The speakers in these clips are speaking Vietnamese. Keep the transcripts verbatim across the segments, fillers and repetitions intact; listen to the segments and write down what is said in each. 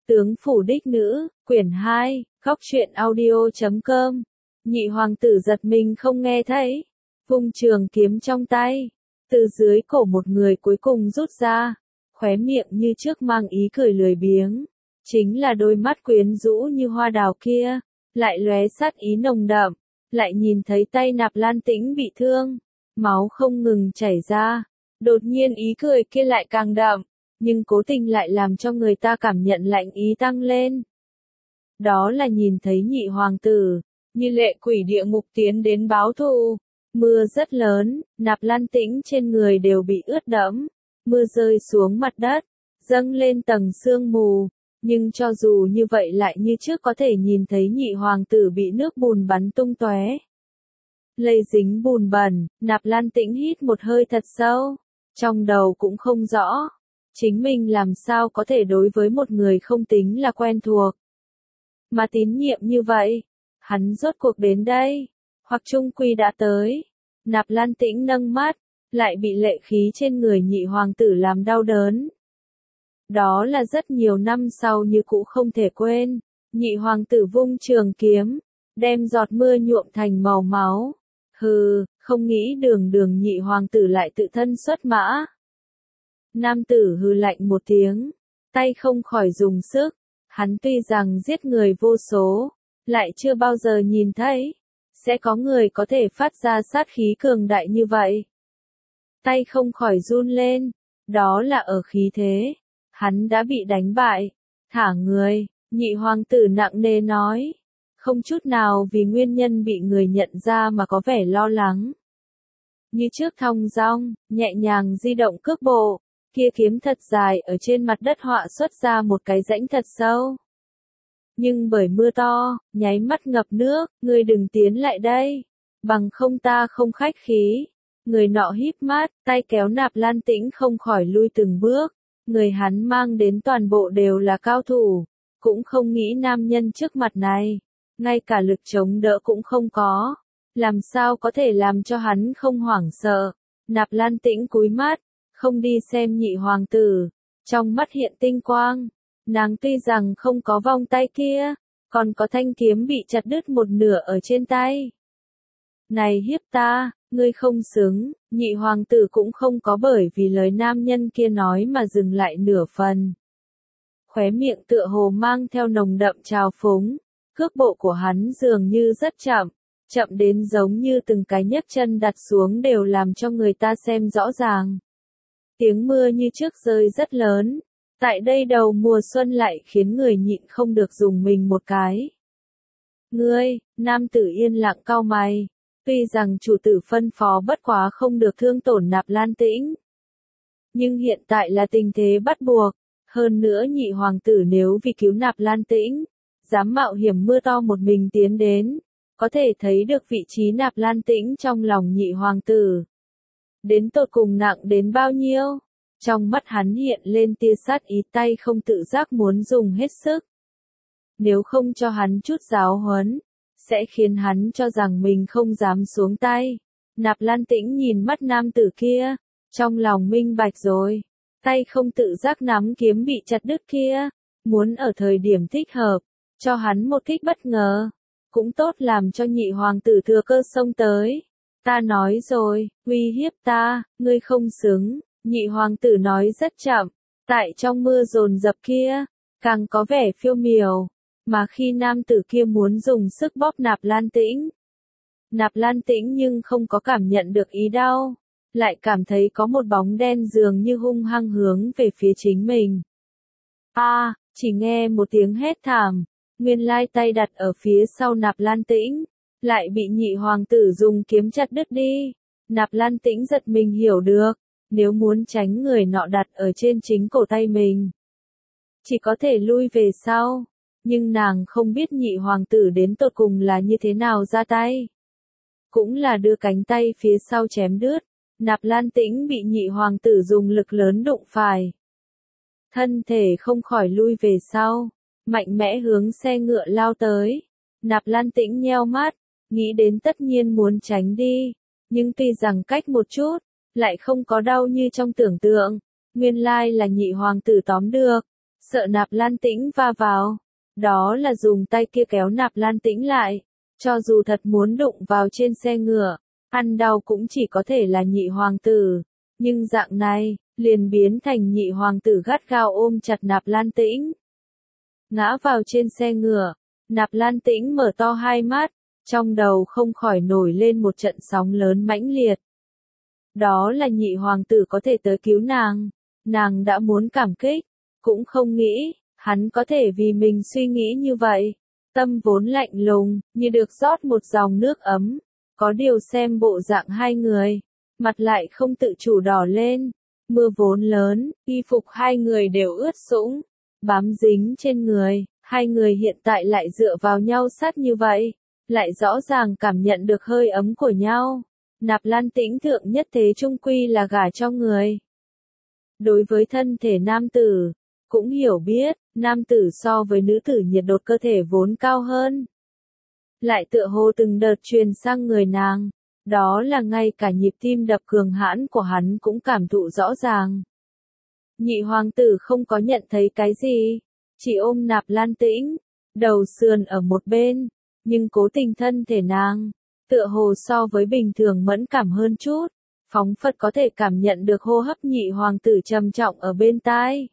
Tướng phủ đích nữ, quyển hai, góc truyện audio chấm com. Nhị hoàng tử giật mình không nghe thấy, vung trường kiếm trong tay, từ dưới cổ một người cuối cùng rút ra, khóe miệng như trước mang ý cười lười biếng, chính là đôi mắt quyến rũ như hoa đào kia, lại lóe sát ý nồng đậm, lại nhìn thấy tay Nạp Lan Tĩnh bị thương, máu không ngừng chảy ra, đột nhiên ý cười kia lại càng đậm, nhưng cố tình lại làm cho người ta cảm nhận lạnh ý tăng lên. Đó là nhìn thấy nhị hoàng tử, như lệ quỷ địa ngục tiến đến báo thù. Mưa rất lớn, Nạp Lan Tĩnh trên người đều bị ướt đẫm, mưa rơi xuống mặt đất, dâng lên tầng sương mù, nhưng cho dù như vậy lại như trước có thể nhìn thấy nhị hoàng tử bị nước bùn bắn tung tóe. Lây dính bùn bẩn, Nạp Lan Tĩnh hít một hơi thật sâu, trong đầu cũng không rõ, chính mình làm sao có thể đối với một người không tính là quen thuộc, mà tín nhiệm như vậy, hắn rốt cuộc đến đây, hoặc trung quy đã tới. Nạp Lan Tĩnh nâng mắt, lại bị lệ khí trên người nhị hoàng tử làm đau đớn. Đó là rất nhiều năm sau như cũ không thể quên, nhị hoàng tử vung trường kiếm, đem giọt mưa nhuộm thành màu máu. Hừ, không nghĩ đường đường nhị hoàng tử lại tự thân xuất mã. Nam tử hừ lạnh một tiếng, tay không khỏi dùng sức, hắn tuy rằng giết người vô số, lại chưa bao giờ nhìn thấy, sẽ có người có thể phát ra sát khí cường đại như vậy. Tay không khỏi run lên, đó là ở khí thế, hắn đã bị đánh bại, thả người, nhị hoàng tử nặng nề nói, không chút nào vì nguyên nhân bị người nhận ra mà có vẻ lo lắng. Như trước thong dong, nhẹ nhàng di động cước bộ, kia kiếm thật dài ở trên mặt đất họa xuất ra một cái rãnh thật sâu. Nhưng bởi mưa to, nháy mắt ngập nước, ngươi đừng tiến lại đây, bằng không ta không khách khí. Người nọ híp mắt, tay kéo Nạp Lan Tĩnh không khỏi lui từng bước, người hắn mang đến toàn bộ đều là cao thủ, cũng không nghĩ nam nhân trước mặt này, ngay cả lực chống đỡ cũng không có, làm sao có thể làm cho hắn không hoảng sợ. Nạp Lan Tĩnh cúi mắt, không đi xem nhị hoàng tử, trong mắt hiện tinh quang. Nàng tuy rằng không có vòng tay kia, còn có thanh kiếm bị chặt đứt một nửa ở trên tay. Này hiếp ta, ngươi không xứng, nhị hoàng tử cũng không có bởi vì lời nam nhân kia nói mà dừng lại nửa phần. Khóe miệng tựa hồ mang theo nồng đậm trào phúng, cước bộ của hắn dường như rất chậm, chậm đến giống như từng cái nhấc chân đặt xuống đều làm cho người ta xem rõ ràng. Tiếng mưa như trước rơi rất lớn. Tại đây đầu mùa xuân lại khiến người nhịn không được dùng mình một cái. Ngươi, nam tử yên lặng cau mày, tuy rằng chủ tử phân phó bất quá không được thương tổn Nạp Lan Tĩnh. Nhưng hiện tại là tình thế bắt buộc, hơn nữa nhị hoàng tử nếu vì cứu Nạp Lan Tĩnh, dám mạo hiểm mưa to một mình tiến đến, có thể thấy được vị trí Nạp Lan Tĩnh trong lòng nhị hoàng tử. Đến tột cùng nặng đến bao nhiêu? Trong mắt hắn hiện lên tia sát ý, tay không tự giác muốn dùng hết sức. Nếu không cho hắn chút giáo huấn, sẽ khiến hắn cho rằng mình không dám xuống tay. Nạp Lan Tĩnh nhìn mắt nam tử kia, trong lòng minh bạch rồi. Tay không tự giác nắm kiếm bị chặt đứt kia, muốn ở thời điểm thích hợp, cho hắn một kích bất ngờ. Cũng tốt làm cho nhị hoàng tử thừa cơ xông tới. Ta nói rồi, uy hiếp ta, ngươi không xứng. Nhị hoàng tử nói rất chậm, tại trong mưa dồn dập kia, càng có vẻ phiêu miểu, mà khi nam tử kia muốn dùng sức bóp Nạp Lan Tĩnh. Nạp Lan Tĩnh nhưng không có cảm nhận được ý đau, lại cảm thấy có một bóng đen dường như hung hăng hướng về phía chính mình. A, à, chỉ nghe một tiếng hét thảm, nguyên lai tay đặt ở phía sau Nạp Lan Tĩnh, lại bị nhị hoàng tử dùng kiếm chặt đứt đi. Nạp Lan Tĩnh giật mình hiểu được. Nếu muốn tránh người nọ đặt ở trên chính cổ tay mình, chỉ có thể lui về sau, nhưng nàng không biết nhị hoàng tử đến tột cùng là như thế nào ra tay. Cũng là đưa cánh tay phía sau chém đứt, Nạp Lan Tĩnh bị nhị hoàng tử dùng lực lớn đụng phải. Thân thể không khỏi lui về sau, mạnh mẽ hướng xe ngựa lao tới. Nạp Lan Tĩnh nheo mắt, nghĩ đến tất nhiên muốn tránh đi, nhưng tuy rằng cách một chút, lại không có đau như trong tưởng tượng, nguyên lai là nhị hoàng tử tóm được, sợ Nạp Lan Tĩnh va vào. Đó là dùng tay kia kéo Nạp Lan Tĩnh lại. Cho dù thật muốn đụng vào trên xe ngựa, ăn đau cũng chỉ có thể là nhị hoàng tử. Nhưng dạng này, liền biến thành nhị hoàng tử gắt gao ôm chặt Nạp Lan Tĩnh. Ngã vào trên xe ngựa, Nạp Lan Tĩnh mở to hai mắt, trong đầu không khỏi nổi lên một trận sóng lớn mãnh liệt. Đó là nhị hoàng tử có thể tới cứu nàng, nàng đã muốn cảm kích, cũng không nghĩ, hắn có thể vì mình suy nghĩ như vậy. Tâm vốn lạnh lùng, như được rót một dòng nước ấm, có điều xem bộ dạng hai người, mặt lại không tự chủ đỏ lên. Mưa vốn lớn, y phục hai người đều ướt sũng, bám dính trên người, hai người hiện tại lại dựa vào nhau sát như vậy, lại rõ ràng cảm nhận được hơi ấm của nhau. Nạp Lan Tĩnh thượng nhất thế trung quy là gả cho người. Đối với thân thể nam tử, cũng hiểu biết, nam tử so với nữ tử nhiệt độ cơ thể vốn cao hơn. Lại tựa hồ từng đợt truyền sang người nàng, đó là ngay cả nhịp tim đập cường hãn của hắn cũng cảm thụ rõ ràng. Nhị hoàng tử không có nhận thấy cái gì, chỉ ôm Nạp Lan Tĩnh, đầu sườn ở một bên, nhưng cố tình thân thể nàng, tựa hồ so với bình thường mẫn cảm hơn chút, phóng phất có thể cảm nhận được hô hấp nhị hoàng tử trầm trọng ở bên tai.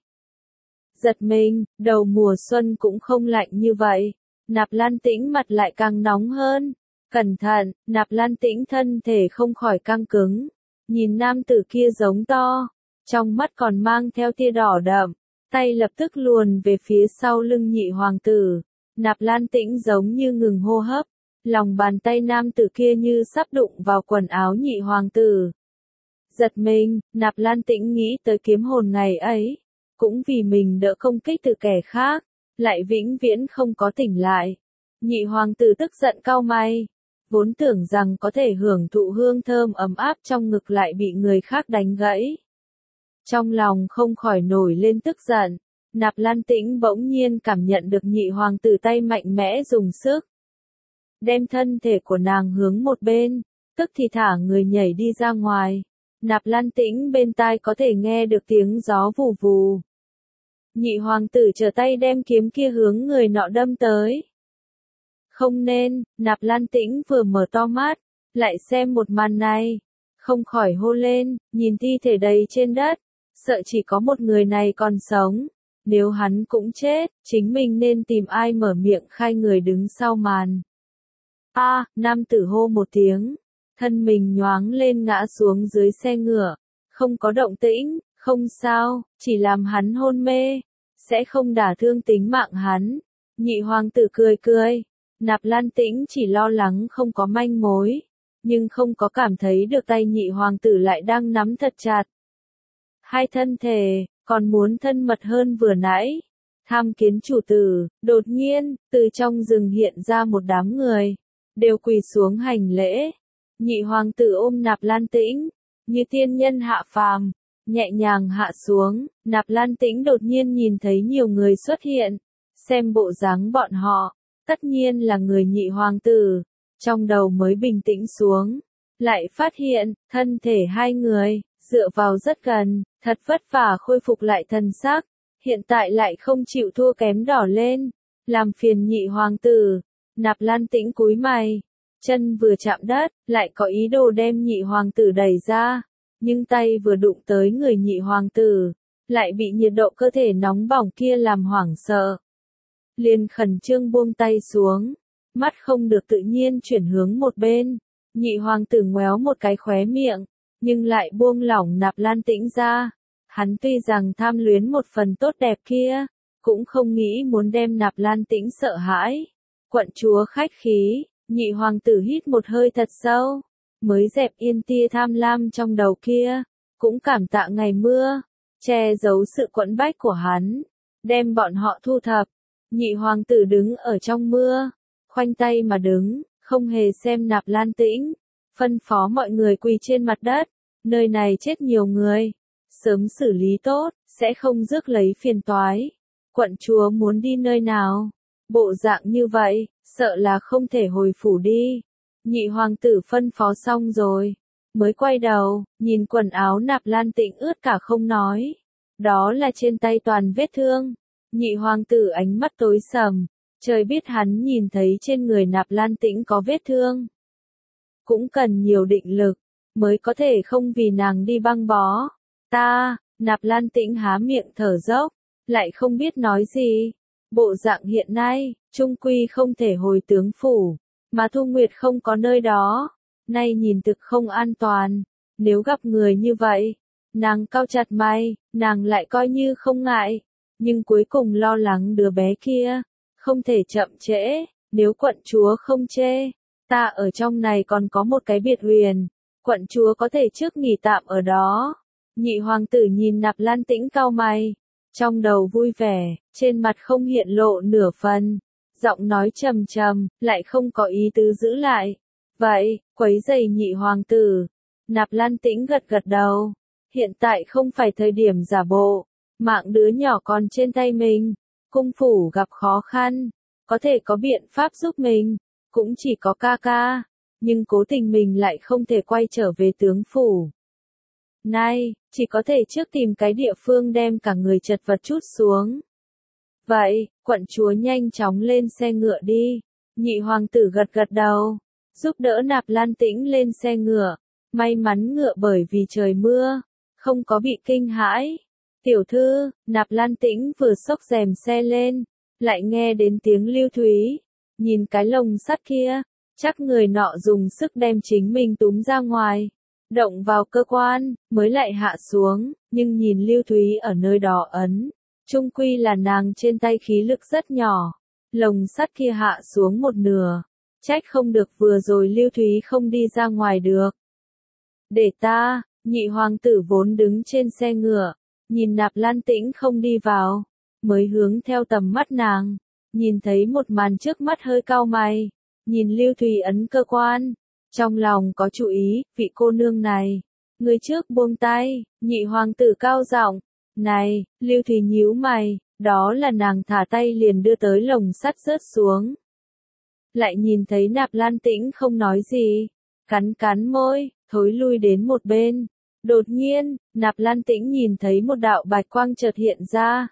Giật mình, đầu mùa xuân cũng không lạnh như vậy, Nạp Lan Tĩnh mặt lại càng nóng hơn. Cẩn thận, Nạp Lan Tĩnh thân thể không khỏi căng cứng, nhìn nam tử kia giống to, trong mắt còn mang theo tia đỏ đậm, tay lập tức luồn về phía sau lưng nhị hoàng tử. Nạp Lan Tĩnh giống như ngừng hô hấp, lòng bàn tay nam tử kia như sắp đụng vào quần áo nhị hoàng tử. Giật mình, Nạp Lan Tĩnh nghĩ tới kiếm hồn ngày ấy, cũng vì mình đỡ công kích từ kẻ khác, lại vĩnh viễn không có tỉnh lại. Nhị hoàng tử tức giận cau mày, vốn tưởng rằng có thể hưởng thụ hương thơm ấm áp trong ngực lại bị người khác đánh gãy. Trong lòng không khỏi nổi lên tức giận, Nạp Lan Tĩnh bỗng nhiên cảm nhận được nhị hoàng tử tay mạnh mẽ dùng sức. Đem thân thể của nàng hướng một bên, tức thì thả người nhảy đi ra ngoài. Nạp Lan Tĩnh bên tai có thể nghe được tiếng gió vù vù. Nhị hoàng tử trở tay đem kiếm kia hướng người nọ đâm tới. Không nên, Nạp Lan Tĩnh vừa mở to mắt, lại xem một màn này, không khỏi hô lên, nhìn thi thể đầy trên đất, sợ chỉ có một người này còn sống, nếu hắn cũng chết, chính mình nên tìm ai mở miệng khai người đứng sau màn. A, à, nam tử hô một tiếng, thân mình nhoáng lên ngã xuống dưới xe ngựa, không có động tĩnh, không sao, chỉ làm hắn hôn mê, sẽ không đả thương tính mạng hắn. Nhị hoàng tử cười cười. Nạp Lan Tĩnh chỉ lo lắng không có manh mối, nhưng không có cảm thấy được tay nhị hoàng tử lại đang nắm thật chặt. Hai thân thể, còn muốn thân mật hơn vừa nãy. Tham kiến chủ tử, đột nhiên, từ trong rừng hiện ra một đám người, đều quỳ xuống hành lễ. Nhị hoàng tử ôm Nạp Lan Tĩnh, như tiên nhân hạ phàm, nhẹ nhàng hạ xuống. Nạp Lan Tĩnh đột nhiên nhìn thấy nhiều người xuất hiện, xem bộ dáng bọn họ. Tất nhiên là người nhị hoàng tử, trong đầu mới bình tĩnh xuống, lại phát hiện, thân thể hai người, dựa vào rất gần, thật vất vả khôi phục lại thần sắc, hiện tại lại không chịu thua kém đỏ lên, làm phiền nhị hoàng tử. Nạp Lan Tĩnh cúi mày, chân vừa chạm đất, lại có ý đồ đem nhị hoàng tử đẩy ra, nhưng tay vừa đụng tới người nhị hoàng tử, lại bị nhiệt độ cơ thể nóng bỏng kia làm hoảng sợ. Liền khẩn trương buông tay xuống, mắt không được tự nhiên chuyển hướng một bên. Nhị hoàng tử ngoéo một cái khóe miệng, nhưng lại buông lỏng Nạp Lan Tĩnh ra. Hắn tuy rằng tham luyến một phần tốt đẹp kia, cũng không nghĩ muốn đem Nạp Lan Tĩnh sợ hãi. Quận chúa khách khí, nhị hoàng tử hít một hơi thật sâu, mới dẹp yên tia tham lam trong đầu kia, cũng cảm tạ ngày mưa, che giấu sự quẫn bách của hắn, đem bọn họ thu thập. Nhị hoàng tử đứng ở trong mưa, khoanh tay mà đứng, không hề xem Nạp Lan Tĩnh, phân phó mọi người quỳ trên mặt đất, nơi này chết nhiều người, sớm xử lý tốt, sẽ không rước lấy phiền toái. Quận chúa muốn đi nơi nào? Bộ dạng như vậy, sợ là không thể hồi phủ đi. Nhị hoàng tử phân phó xong rồi, mới quay đầu, nhìn quần áo Nạp Lan Tĩnh ướt cả không nói. Đó là trên tay toàn vết thương. Nhị hoàng tử ánh mắt tối sầm, trời biết hắn nhìn thấy trên người Nạp Lan Tĩnh có vết thương. Cũng cần nhiều định lực, mới có thể không vì nàng đi băng bó. Ta, Nạp Lan Tĩnh há miệng thở dốc, lại không biết nói gì. Bộ dạng hiện nay, trung quy không thể hồi tướng phủ, mà Thu Nguyệt không có nơi đó. Nay nhìn thực không an toàn, nếu gặp người như vậy, nàng cau chặt mày, nàng lại coi như không ngại, nhưng cuối cùng lo lắng đứa bé kia, không thể chậm trễ, nếu quận chúa không chê, ta ở trong này còn có một cái biệt huyền, quận chúa có thể trước nghỉ tạm ở đó. Nhị hoàng tử nhìn Nạp Lan Tĩnh cau mày, trong đầu vui vẻ, trên mặt không hiện lộ nửa phần, giọng nói trầm trầm, lại không có ý tứ giữ lại. Vậy, quấy giày nhị hoàng tử. Nạp Lan Tĩnh gật gật đầu. Hiện tại không phải thời điểm giả bộ. Mạng đứa nhỏ còn trên tay mình. Cung phủ gặp khó khăn. Có thể có biện pháp giúp mình. Cũng chỉ có ca ca. Nhưng cố tình mình lại không thể quay trở về tướng phủ. Nay, chỉ có thể trước tìm cái địa phương đem cả người chật vật chút xuống. Vậy, quận chúa nhanh chóng lên xe ngựa đi. Nhị hoàng tử gật gật đầu. Giúp đỡ Nạp Lan Tĩnh lên xe ngựa, may mắn ngựa bởi vì trời mưa, không có bị kinh hãi. Tiểu thư, Nạp Lan Tĩnh vừa xốc rèm xe lên, lại nghe đến tiếng Lưu Thúy, nhìn cái lồng sắt kia, chắc người nọ dùng sức đem chính mình túm ra ngoài, động vào cơ quan, mới lại hạ xuống, nhưng nhìn Lưu Thúy ở nơi đó ấn, chung quy là nàng trên tay khí lực rất nhỏ, lồng sắt kia hạ xuống một nửa. Trách không được vừa rồi Lưu Thúy không đi ra ngoài được. Để ta, nhị hoàng tử vốn đứng trên xe ngựa, nhìn Nạp Lan Tĩnh không đi vào, mới hướng theo tầm mắt nàng, nhìn thấy một màn trước mắt hơi cau mày, nhìn Lưu Thúy ấn cơ quan, trong lòng có chú ý, vị cô nương này, người trước buông tay, nhị hoàng tử cao giọng, này, Lưu Thúy nhíu mày, đó là nàng thả tay liền đưa tới lồng sắt rớt xuống. Lại nhìn thấy Nạp Lan Tĩnh không nói gì, cắn cắn môi, thối lui đến một bên. Đột nhiên, Nạp Lan Tĩnh nhìn thấy một đạo bạch quang chợt hiện ra.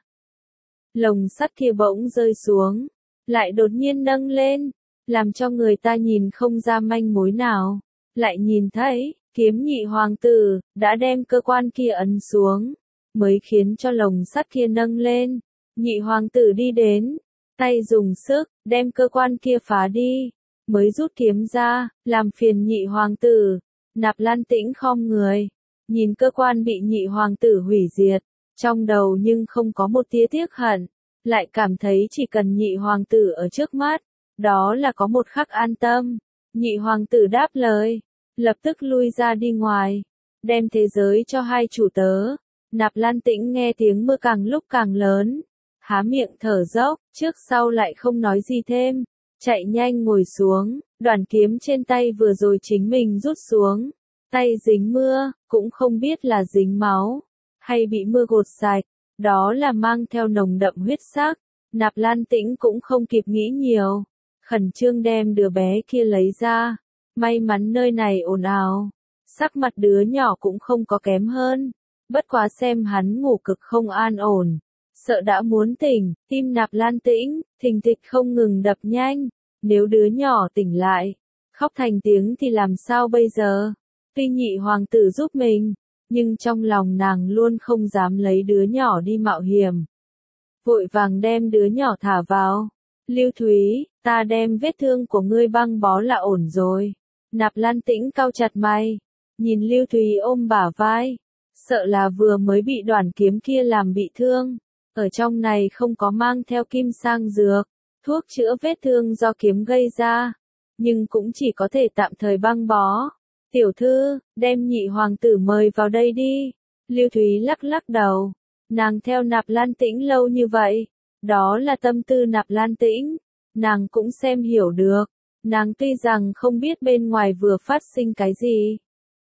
Lồng sắt kia bỗng rơi xuống, lại đột nhiên nâng lên, làm cho người ta nhìn không ra manh mối nào. Lại nhìn thấy, kiếm nhị hoàng tử, đã đem cơ quan kia ấn xuống, mới khiến cho lồng sắt kia nâng lên. Nhị hoàng tử đi đến, tay dùng sức, đem cơ quan kia phá đi, mới rút kiếm ra, làm phiền nhị hoàng tử. Nạp Lan Tĩnh khom người, nhìn cơ quan bị nhị hoàng tử hủy diệt, trong đầu nhưng không có một tia tiếc hận, lại cảm thấy chỉ cần nhị hoàng tử ở trước mắt, đó là có một khắc an tâm. Nhị hoàng tử đáp lời, lập tức lui ra đi ngoài, đem thế giới cho hai chủ tớ. Nạp Lan Tĩnh nghe tiếng mưa càng lúc càng lớn, há miệng thở dốc, trước sau lại không nói gì thêm, chạy nhanh ngồi xuống, đoàn kiếm trên tay vừa rồi chính mình rút xuống, tay dính mưa, cũng không biết là dính máu, hay bị mưa gột sạch, đó là mang theo nồng đậm huyết sắc. Nạp Lan Tĩnh cũng không kịp nghĩ nhiều, khẩn trương đem đứa bé kia lấy ra, may mắn nơi này ồn ào, sắc mặt đứa nhỏ cũng không có kém hơn, bất quá xem hắn ngủ cực không an ổn. Sợ đã muốn tỉnh, tim Nạp Lan Tĩnh, thình thịch không ngừng đập nhanh, nếu đứa nhỏ tỉnh lại, khóc thành tiếng thì làm sao bây giờ? Tuy nhị hoàng tử giúp mình, nhưng trong lòng nàng luôn không dám lấy đứa nhỏ đi mạo hiểm. Vội vàng đem đứa nhỏ thả vào. Lưu Thúy, ta đem vết thương của ngươi băng bó là ổn rồi. Nạp Lan Tĩnh cau chặt mày, nhìn Lưu Thúy ôm bả vai, sợ là vừa mới bị đoàn kiếm kia làm bị thương. Ở trong này không có mang theo kim sang dược, thuốc chữa vết thương do kiếm gây ra, nhưng cũng chỉ có thể tạm thời băng bó. Tiểu thư, đem nhị hoàng tử mời vào đây đi. Lưu Thúy lắc lắc đầu, nàng theo Nạp Lan Tĩnh lâu như vậy, đó là tâm tư Nạp Lan Tĩnh, nàng cũng xem hiểu được, nàng tuy rằng không biết bên ngoài vừa phát sinh cái gì,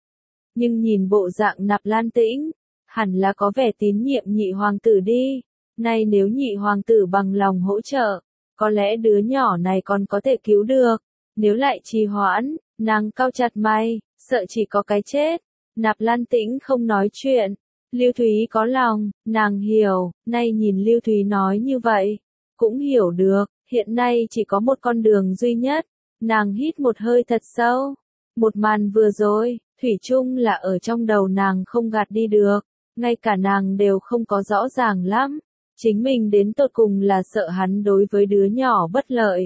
nhưng nhìn bộ dạng Nạp Lan Tĩnh, hẳn là có vẻ tín nhiệm nhị hoàng tử đi. Nay nếu nhị hoàng tử bằng lòng hỗ trợ, có lẽ đứa nhỏ này còn có thể cứu được. Nếu lại trì hoãn, nàng cau chặt mày, sợ chỉ có cái chết. Nạp Lan Tĩnh không nói chuyện, Lưu Thúy có lòng, nàng hiểu, nay nhìn Lưu Thúy nói như vậy, cũng hiểu được, hiện nay chỉ có một con đường duy nhất, nàng hít một hơi thật sâu. Một màn vừa rồi, thủy chung là ở trong đầu nàng không gạt đi được, ngay cả nàng đều không có rõ ràng lắm, chính mình đến tột cùng là sợ hắn đối với đứa nhỏ bất lợi,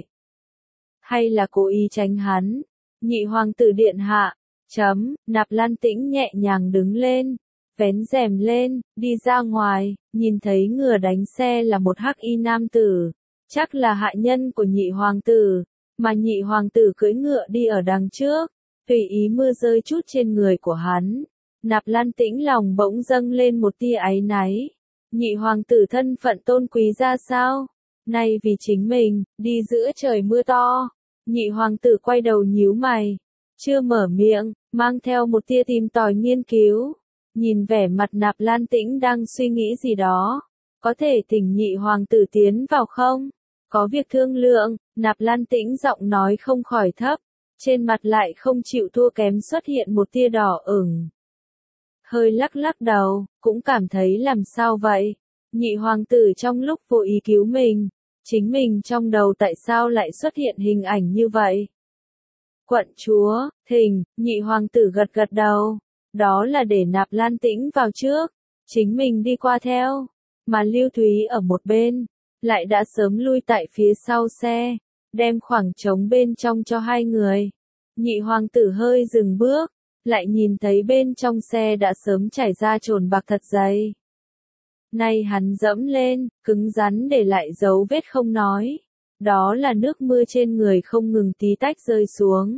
hay là cố ý tránh hắn. Nhị hoàng tử điện hạ, chấm, Nạp Lan Tĩnh nhẹ nhàng đứng lên, vén rèm lên, đi ra ngoài, nhìn thấy ngựa đánh xe là một hắc y nam tử, chắc là hạ nhân của nhị hoàng tử, mà nhị hoàng tử cưỡi ngựa đi ở đằng trước, tùy ý mưa rơi chút trên người của hắn. Nạp Lan Tĩnh lòng bỗng dâng lên một tia áy náy, nhị hoàng tử thân phận tôn quý ra sao, nay vì chính mình, đi giữa trời mưa to. Nhị hoàng tử quay đầu nhíu mày, chưa mở miệng, mang theo một tia tìm tòi nghiên cứu, nhìn vẻ mặt Nạp Lan Tĩnh đang suy nghĩ gì đó, có thể thỉnh nhị hoàng tử tiến vào không? Có việc thương lượng. Nạp Lan Tĩnh giọng nói không khỏi thấp, trên mặt lại không chịu thua kém xuất hiện một tia đỏ ửng. Hơi lắc lắc đầu, cũng cảm thấy làm sao vậy? Nhị hoàng tử trong lúc vô ý cứu mình, chính mình trong đầu tại sao lại xuất hiện hình ảnh như vậy? Quận chúa, thỉnh, nhị hoàng tử gật gật đầu, đó là để Nạp Lan Tĩnh vào trước, chính mình đi qua theo, mà Lưu Thúy ở một bên, lại đã sớm lui tại phía sau xe, đem khoảng trống bên trong cho hai người. Nhị hoàng tử hơi dừng bước, lại nhìn thấy bên trong xe đã sớm chảy ra chồn bạc thật dày. Nay hắn dẫm lên, cứng rắn để lại dấu vết không nói. Đó là nước mưa trên người không ngừng tí tách rơi xuống.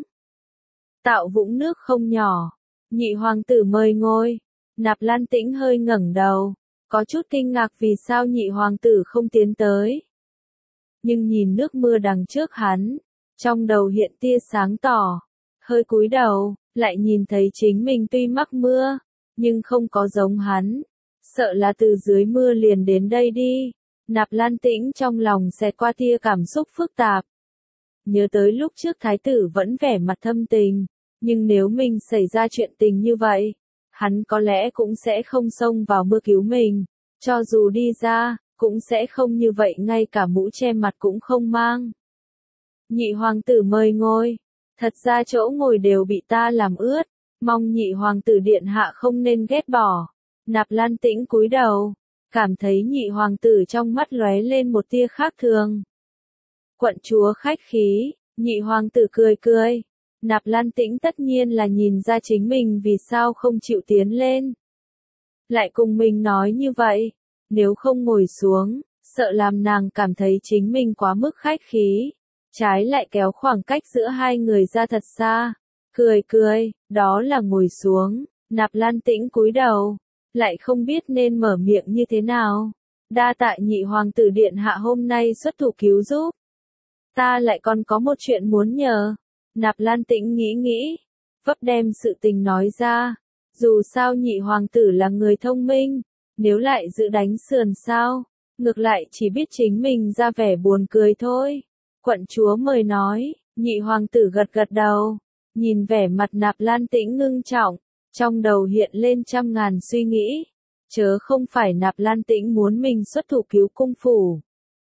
Tạo vũng nước không nhỏ. Nhị hoàng tử mời ngồi. Nạp Lan Tĩnh hơi ngẩng đầu, có chút kinh ngạc vì sao nhị hoàng tử không tiến tới. Nhưng nhìn nước mưa đằng trước hắn, trong đầu hiện tia sáng tỏ, hơi cúi đầu, lại nhìn thấy chính mình tuy mắc mưa, nhưng không có giống hắn, sợ là từ dưới mưa liền đến đây đi. Nạp Lan Tĩnh trong lòng xẹt qua tia cảm xúc phức tạp. Nhớ tới lúc trước thái tử vẫn vẻ mặt thâm tình, nhưng nếu mình xảy ra chuyện tình như vậy, hắn có lẽ cũng sẽ không xông vào mưa cứu mình, cho dù đi ra, cũng sẽ không như vậy ngay cả mũ che mặt cũng không mang. Nhị hoàng tử mời ngồi, thật ra chỗ ngồi đều bị ta làm ướt, mong nhị hoàng tử điện hạ không nên ghét bỏ. Nạp Lan Tĩnh cúi đầu, cảm thấy nhị hoàng tử trong mắt lóe lên một tia khác thường. Quận chúa khách khí, nhị hoàng tử cười cười. Nạp Lan Tĩnh tất nhiên là nhìn ra chính mình vì sao không chịu tiến lên. Lại cùng mình nói như vậy, nếu không ngồi xuống, sợ làm nàng cảm thấy chính mình quá mức khách khí. Trái lại kéo khoảng cách giữa hai người ra thật xa. Cười cười, đó là ngồi xuống. Nạp Lan Tĩnh cúi đầu, lại không biết nên mở miệng như thế nào. Đa tạ nhị hoàng tử điện hạ hôm nay xuất thủ cứu giúp. Ta lại còn có một chuyện muốn nhờ. Nạp Lan Tĩnh nghĩ nghĩ, vấp đem sự tình nói ra. Dù sao nhị hoàng tử là người thông minh, nếu lại giữ đánh sườn sao, ngược lại chỉ biết chính mình ra vẻ buồn cười thôi. Quận chúa mời nói, nhị hoàng tử gật gật đầu, nhìn vẻ mặt Nạp Lan Tĩnh ngưng trọng, trong đầu hiện lên trăm ngàn suy nghĩ, chớ không phải Nạp Lan Tĩnh muốn mình xuất thủ cứu cung phủ.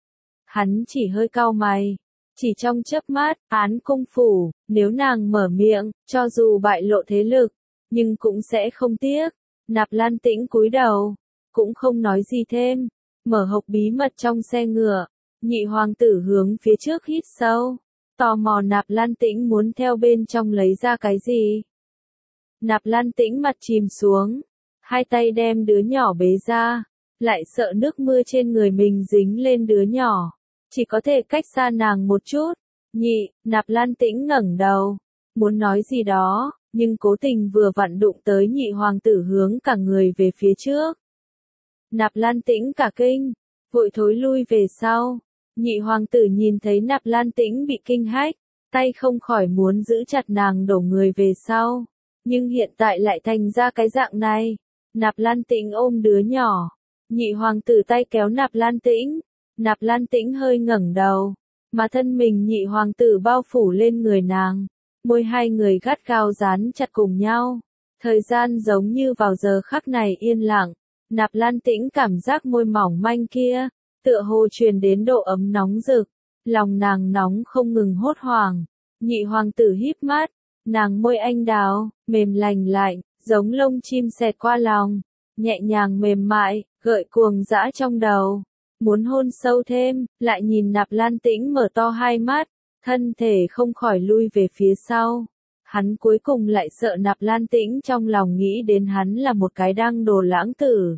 Hắn chỉ hơi cau mày, chỉ trong chớp mắt, án cung phủ, nếu nàng mở miệng, cho dù bại lộ thế lực, nhưng cũng sẽ không tiếc. Nạp Lan Tĩnh cúi đầu, cũng không nói gì thêm, mở hộp bí mật trong xe ngựa. Nhị hoàng tử hướng phía trước hít sâu, tò mò Nạp Lan Tĩnh muốn theo bên trong lấy ra cái gì. Nạp Lan Tĩnh mặt chìm xuống, hai tay đem đứa nhỏ bế ra, lại sợ nước mưa trên người mình dính lên đứa nhỏ, chỉ có thể cách xa nàng một chút. Nhị, Nạp Lan Tĩnh ngẩng đầu, muốn nói gì đó, nhưng cố tình vừa vặn đụng tới nhị hoàng tử hướng cả người về phía trước. Nạp Lan Tĩnh cả kinh, vội thối lui về sau. Nhị hoàng tử nhìn thấy Nạp Lan Tĩnh bị kinh hách, tay không khỏi muốn giữ chặt nàng đổ người về sau. Nhưng hiện tại lại thành ra cái dạng này. Nạp Lan Tĩnh ôm đứa nhỏ. Nhị hoàng tử tay kéo Nạp Lan Tĩnh. Nạp Lan Tĩnh hơi ngẩng đầu. Mà thân mình nhị hoàng tử bao phủ lên người nàng. Môi hai người gắt gao dán chặt cùng nhau. Thời gian giống như vào giờ khắc này yên lặng. Nạp Lan Tĩnh cảm giác môi mỏng manh kia, tựa hồ truyền đến độ ấm nóng rực, lòng nàng nóng không ngừng hốt hoảng. Nhị hoàng tử híp mắt, nàng môi anh đào, mềm lành lạnh, giống lông chim xẹt qua lòng, nhẹ nhàng mềm mại, gợi cuồng dã trong đầu. Muốn hôn sâu thêm, lại nhìn Nạp Lan Tĩnh mở to hai mắt, thân thể không khỏi lui về phía sau. Hắn cuối cùng lại sợ Nạp Lan Tĩnh trong lòng nghĩ đến hắn là một cái đăng đồ lãng tử.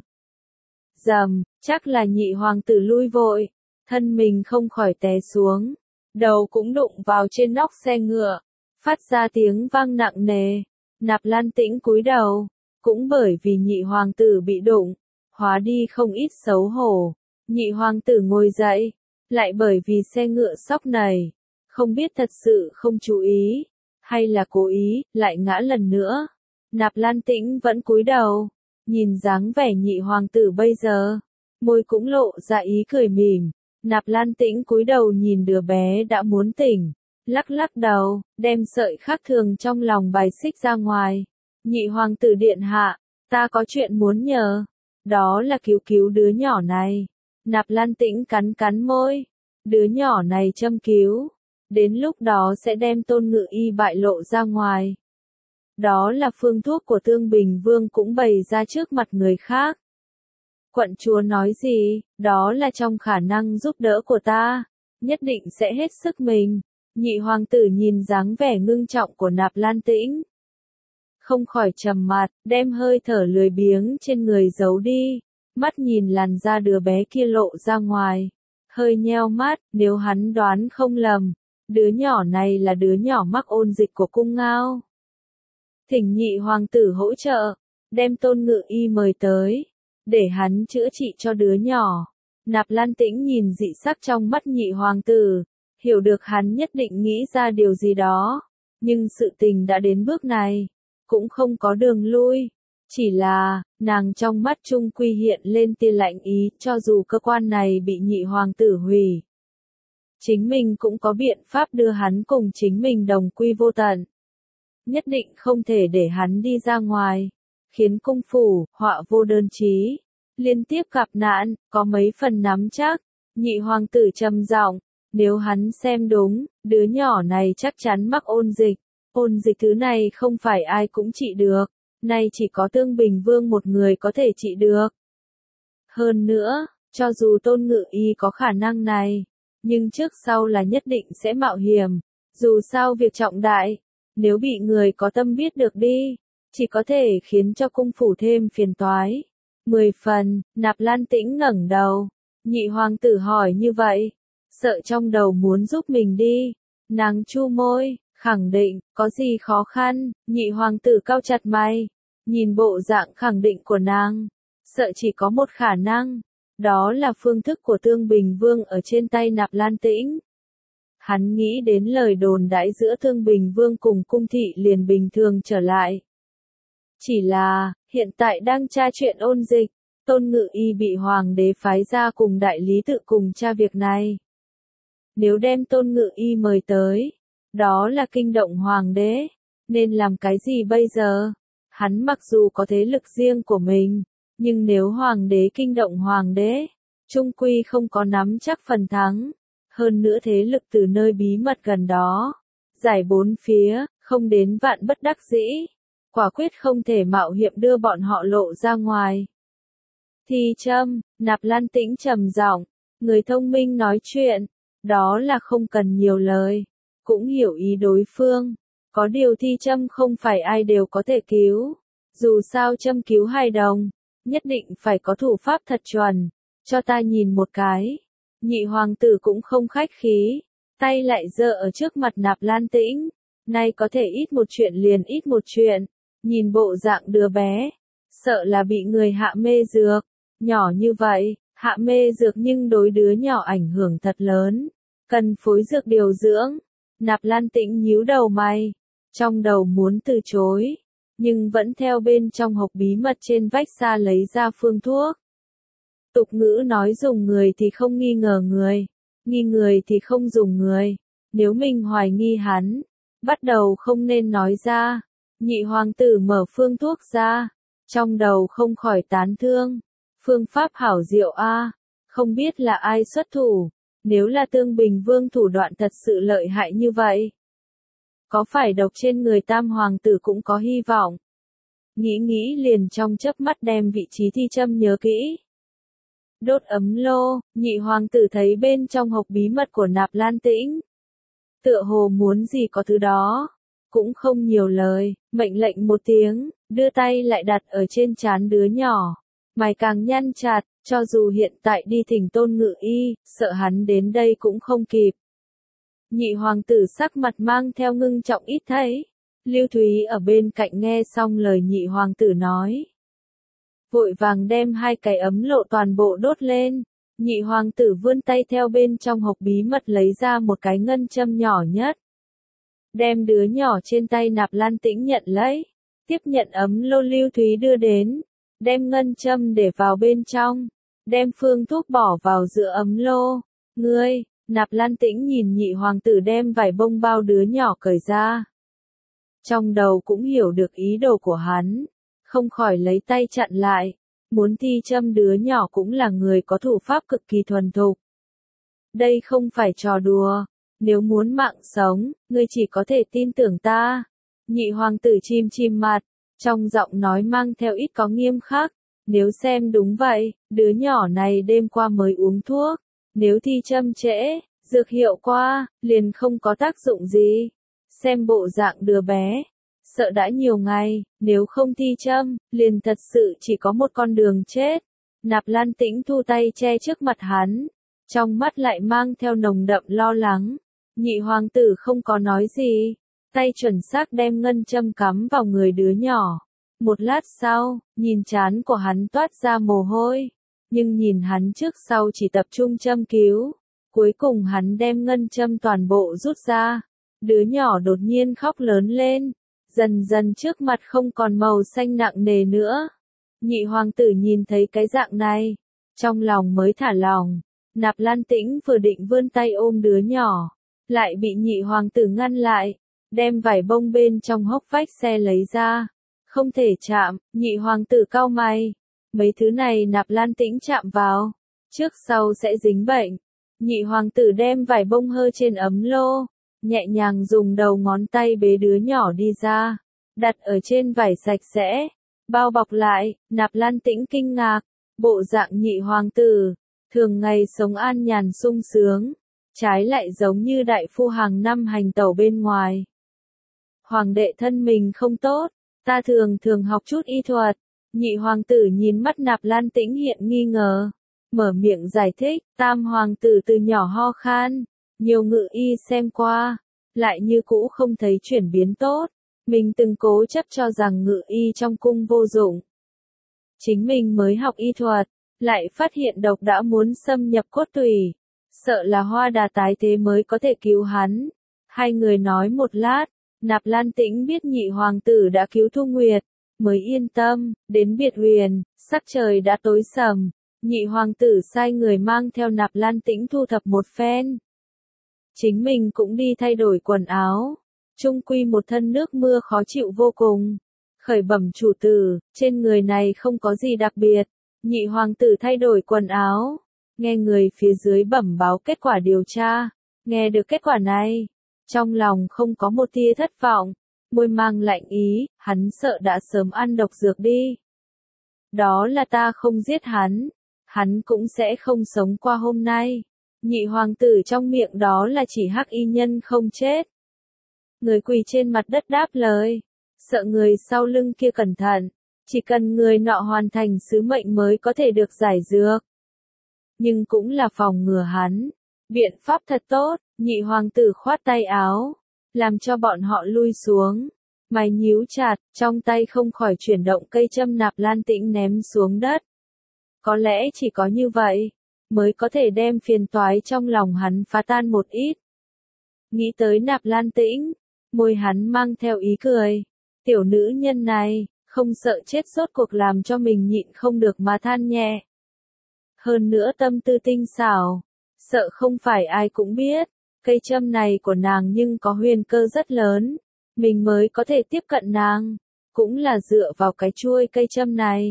Dầm, chắc là nhị hoàng tử lui vội, thân mình không khỏi té xuống, đầu cũng đụng vào trên nóc xe ngựa, phát ra tiếng vang nặng nề. Nạp Lan Tĩnh cúi đầu, cũng bởi vì nhị hoàng tử bị đụng, hóa đi không ít xấu hổ. Nhị hoàng tử ngồi dậy, lại bởi vì xe ngựa sóc này, không biết thật sự không chú ý, hay là cố ý, lại ngã lần nữa. Nạp Lan Tĩnh vẫn cúi đầu, nhìn dáng vẻ nhị hoàng tử bây giờ, môi cũng lộ ra ý cười mỉm. Nạp Lan Tĩnh cúi đầu nhìn đứa bé đã muốn tỉnh, lắc lắc đầu, đem sợi khác thường trong lòng bài xích ra ngoài. Nhị hoàng tử điện hạ, ta có chuyện muốn nhờ, đó là cứu cứu đứa nhỏ này. Nạp Lan Tĩnh cắn cắn môi, đứa nhỏ này châm cứu, đến lúc đó sẽ đem Tôn Ngự Y bại lộ ra ngoài. Đó là phương thuốc của Tương Bình Vương cũng bày ra trước mặt người khác. Quận chúa nói gì, đó là trong khả năng giúp đỡ của ta, nhất định sẽ hết sức mình. Nhị hoàng tử nhìn dáng vẻ ngưng trọng của Nạp Lan Tĩnh, không khỏi trầm mặt, đem hơi thở lười biếng trên người giấu đi, mắt nhìn làn da đứa bé kia lộ ra ngoài, hơi nheo mắt. Nếu hắn đoán không lầm, đứa nhỏ này là đứa nhỏ mắc ôn dịch của cung Ngao. Thỉnh nhị hoàng tử hỗ trợ, đem Tôn Ngự Y mời tới, để hắn chữa trị cho đứa nhỏ. Nạp Lan Tĩnh nhìn dị sắc trong mắt nhị hoàng tử, hiểu được hắn nhất định nghĩ ra điều gì đó, nhưng sự tình đã đến bước này, cũng không có đường lui. Chỉ là, nàng trong mắt trung quy hiện lên tia lạnh ý, cho dù cơ quan này bị nhị hoàng tử hủy, chính mình cũng có biện pháp đưa hắn cùng chính mình đồng quy vô tận. Nhất định không thể để hắn đi ra ngoài, khiến cung phủ, họa vô đơn chí, liên tiếp gặp nạn, có mấy phần nắm chắc. Nhị hoàng tử trầm giọng, nếu hắn xem đúng, đứa nhỏ này chắc chắn mắc ôn dịch. Ôn dịch thứ này không phải ai cũng trị được, nay chỉ có Tương Bình Vương một người có thể trị được. Hơn nữa, cho dù Tôn Ngự Y có khả năng này, nhưng trước sau là nhất định sẽ mạo hiểm, dù sao việc trọng đại, nếu bị người có tâm biết được đi, chỉ có thể khiến cho cung phủ thêm phiền toái. Mười phần, Nạp Lan Tĩnh ngẩng đầu, nhị hoàng tử hỏi như vậy, sợ trong đầu muốn giúp mình đi, nàng chu môi, khẳng định, có gì khó khăn. Nhị hoàng tử cau chặt mày, nhìn bộ dạng khẳng định của nàng, sợ chỉ có một khả năng, đó là phương thức của Tương Bình Vương ở trên tay Nạp Lan Tĩnh. Hắn nghĩ đến lời đồn đãi giữa Tương Bình Vương cùng cung thị liền bình thường trở lại. Chỉ là, hiện tại đang tra chuyện ôn dịch, Tôn Ngự Y bị hoàng đế phái ra cùng đại lý tự cùng tra việc này. Nếu đem Tôn Ngự Y mời tới, đó là kinh động hoàng đế, nên làm cái gì bây giờ? Hắn mặc dù có thế lực riêng của mình, nhưng nếu hoàng đế kinh động hoàng đế, trung quy không có nắm chắc phần thắng. Hơn nữa thế lực từ nơi bí mật gần đó, giải bốn phía, không đến vạn bất đắc dĩ, quả quyết không thể mạo hiểm đưa bọn họ lộ ra ngoài. Thì châm, Nạp Lan Tĩnh trầm giọng, người thông minh nói chuyện, đó là không cần nhiều lời, cũng hiểu ý đối phương. Có điều thi châm không phải ai đều có thể cứu, dù sao châm cứu hài đồng, nhất định phải có thủ pháp thật chuẩn, cho ta nhìn một cái. Nhị hoàng tử cũng không khách khí, tay lại giơ ở trước mặt Nạp Lan Tĩnh, nay có thể ít một chuyện liền ít một chuyện, nhìn bộ dạng đứa bé, sợ là bị người hạ mê dược, nhỏ như vậy, hạ mê dược nhưng đối đứa nhỏ ảnh hưởng thật lớn, cần phối dược điều dưỡng. Nạp Lan Tĩnh nhíu đầu mày, trong đầu muốn từ chối, nhưng vẫn theo bên trong hộp bí mật trên vách xa lấy ra phương thuốc. Tục ngữ nói dùng người thì không nghi ngờ người, nghi người thì không dùng người, nếu mình hoài nghi hắn, bắt đầu không nên nói ra. Nhị hoàng tử mở phương thuốc ra, trong đầu không khỏi tán thương, Phương pháp hảo diệu a, không biết là ai xuất thủ, nếu là Tương Bình Vương thủ đoạn thật sự lợi hại như vậy. Có phải độc trên người tam hoàng tử cũng có hy vọng. Nghĩ nghĩ liền trong chớp mắt đem vị trí thi châm nhớ kỹ. Đốt ấm lô, nhị hoàng tử thấy bên trong hộp bí mật của Nạp Lan Tĩnh. Tựa hồ muốn gì có thứ đó. Cũng không nhiều lời, mệnh lệnh một tiếng, đưa tay lại đặt ở trên trán đứa nhỏ. Mày càng nhăn chặt, cho dù hiện tại đi thỉnh Tôn Ngự Y, sợ hắn đến đây cũng không kịp. Nhị hoàng tử sắc mặt mang theo ngưng trọng ít thấy. Lưu Thúy ở bên cạnh nghe xong lời nhị hoàng tử nói. Vội vàng đem hai cái ấm lộ toàn bộ đốt lên. Nhị hoàng tử vươn tay theo bên trong hộp bí mật lấy ra một cái ngân châm nhỏ nhất. Đem đứa nhỏ trên tay Nạp Lan Tĩnh nhận lấy. Tiếp nhận ấm lô Lưu Thúy đưa đến. Đem ngân châm để vào bên trong. Đem phương thuốc bỏ vào giữa ấm lô. Ngươi, Nạp Lan Tĩnh nhìn nhị hoàng tử đem vải bông bao đứa nhỏ cởi ra. Trong đầu cũng hiểu được ý đồ của hắn. Không khỏi lấy tay chặn lại. Muốn thi châm đứa nhỏ cũng là người có thủ pháp cực kỳ thuần thục. Đây không phải trò đùa. Nếu muốn mạng sống, ngươi chỉ có thể tin tưởng ta. Nhị hoàng tử chim chim mặt. Trong giọng nói mang theo ít có nghiêm khắc. Nếu xem đúng vậy, đứa nhỏ này đêm qua mới uống thuốc. Nếu thi châm trễ, dược hiệu qua, liền không có tác dụng gì. Xem bộ dạng đứa bé. Sợ đã nhiều ngày, nếu không thi châm, liền thật sự chỉ có một con đường chết. Nạp Lan Tĩnh thu tay che trước mặt hắn. Trong mắt lại mang theo nồng đậm lo lắng. Nhị hoàng tử không có nói gì. Tay chuẩn xác đem ngân châm cắm vào người đứa nhỏ. Một lát sau, nhìn trán của hắn toát ra mồ hôi. Nhưng nhìn hắn trước sau chỉ tập trung châm cứu. Cuối cùng hắn đem ngân châm toàn bộ rút ra. Đứa nhỏ đột nhiên khóc lớn lên. Dần dần trước mặt không còn màu xanh nặng nề nữa. Nhị hoàng tử nhìn thấy cái dạng này. Trong lòng mới thả lòng. Nạp Lan Tĩnh vừa định vươn tay ôm đứa nhỏ. Lại bị nhị hoàng tử ngăn lại. Đem vải bông bên trong hốc vách xe lấy ra. Không thể chạm, nhị hoàng tử cau mày. Mấy thứ này Nạp Lan Tĩnh chạm vào. Trước sau sẽ dính bệnh. Nhị hoàng tử đem vải bông hơ trên ấm lô. Nhẹ nhàng dùng đầu ngón tay bế đứa nhỏ đi ra. Đặt ở trên vải sạch sẽ. Bao bọc lại, Nạp Lan Tĩnh kinh ngạc. Bộ dạng nhị hoàng tử. Thường ngày sống an nhàn sung sướng. Trái lại giống như đại phu hàng năm hành tẩu bên ngoài. Hoàng đệ thân mình không tốt. Ta thường thường học chút y thuật. Nhị hoàng tử nhìn mắt Nạp Lan Tĩnh hiện nghi ngờ. Mở miệng giải thích. Tam hoàng tử từ nhỏ ho khan. Nhiều ngự y xem qua. Lại như cũ không thấy chuyển biến tốt. Mình từng cố chấp cho rằng ngự y trong cung vô dụng. Chính mình mới học y thuật. Lại phát hiện độc đã muốn xâm nhập cốt tủy. Sợ là Hoa Đà tái thế mới có thể cứu hắn. Hai người nói một lát. Nạp Lan Tĩnh biết nhị hoàng tử đã cứu Thu Nguyệt. Mới yên tâm. Đến Biệt Huyền. Sắc trời đã tối sầm. Nhị hoàng tử sai người mang theo Nạp Lan Tĩnh thu thập một phen. Chính mình cũng đi thay đổi quần áo. Trung quy một thân nước mưa khó chịu vô cùng. Khởi bẩm chủ tử, trên người này không có gì đặc biệt. Nhị hoàng tử thay đổi quần áo. Nghe người phía dưới bẩm báo kết quả điều tra. Nghe được kết quả này. Trong lòng không có một tia thất vọng. Môi mang lạnh ý, hắn sợ đã sớm ăn độc dược đi. Đó là ta không giết hắn. Hắn cũng sẽ không sống qua hôm nay. Nhị hoàng tử trong miệng đó là chỉ hắc y nhân không chết. Người quỳ trên mặt đất đáp lời. Sợ người sau lưng kia cẩn thận. Chỉ cần người nọ hoàn thành sứ mệnh mới có thể được giải dược. Nhưng cũng là phòng ngừa hắn. Biện pháp thật tốt. Nhị hoàng tử khoát tay áo. Làm cho bọn họ lui xuống. Mày nhíu chặt. Trong tay không khỏi chuyển động cây châm Nạp Lan Tĩnh ném xuống đất. Có lẽ chỉ có như vậy. Mới có thể đem phiền toái trong lòng hắn phá tan một ít. Nghĩ tới Nạp Lan Tĩnh. Môi hắn mang theo ý cười. Tiểu nữ nhân này. Không sợ chết rốt cuộc làm cho mình nhịn không được mà than nhẹ. Hơn nữa tâm tư tinh xảo. Sợ không phải ai cũng biết. Cây châm này của nàng nhưng có huyền cơ rất lớn. Mình mới có thể tiếp cận nàng. Cũng là dựa vào cái chuôi cây châm này.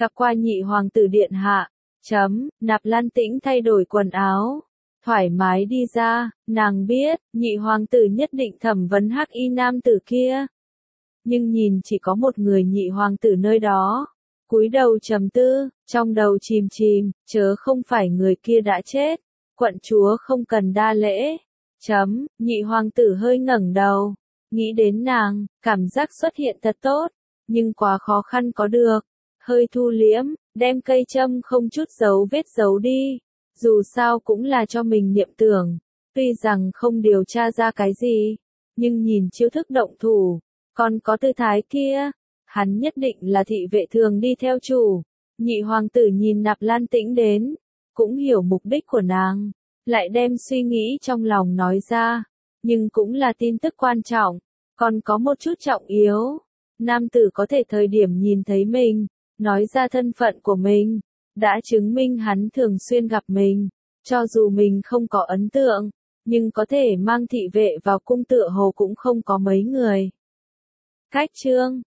gặp qua nhị hoàng tử điện hạ. Chấm, Nạp Lan Tĩnh thay đổi quần áo, thoải mái đi ra, nàng biết, nhị hoàng tử nhất định thẩm vấn hắc y nam tử kia. Nhưng nhìn chỉ có một người nhị hoàng tử nơi đó. Cúi đầu trầm tư, trong đầu chìm chìm, chớ không phải người kia đã chết. Quận chúa không cần đa lễ. Chấm, nhị hoàng tử hơi ngẩng đầu. Nghĩ đến nàng, cảm giác xuất hiện thật tốt. Nhưng quá khó khăn có được. Hơi thu liễm, đem cây châm không chút dấu vết giấu đi. Dù sao cũng là cho mình niệm tưởng. Tuy rằng không điều tra ra cái gì. Nhưng nhìn chiêu thức động thủ. Còn có tư thái kia. Hắn nhất định là thị vệ thường đi theo chủ. Nhị hoàng tử nhìn Nạp Lan Tĩnh đến. Cũng hiểu mục đích của nàng. Lại đem suy nghĩ trong lòng nói ra. Nhưng cũng là tin tức quan trọng. Còn có một chút trọng yếu. Nam tử có thể thời điểm nhìn thấy mình. Nói ra thân phận của mình. Đã chứng minh hắn thường xuyên gặp mình. Cho dù mình không có ấn tượng. Nhưng có thể mang thị vệ vào cung tựa hồ cũng không có mấy người. Cách chương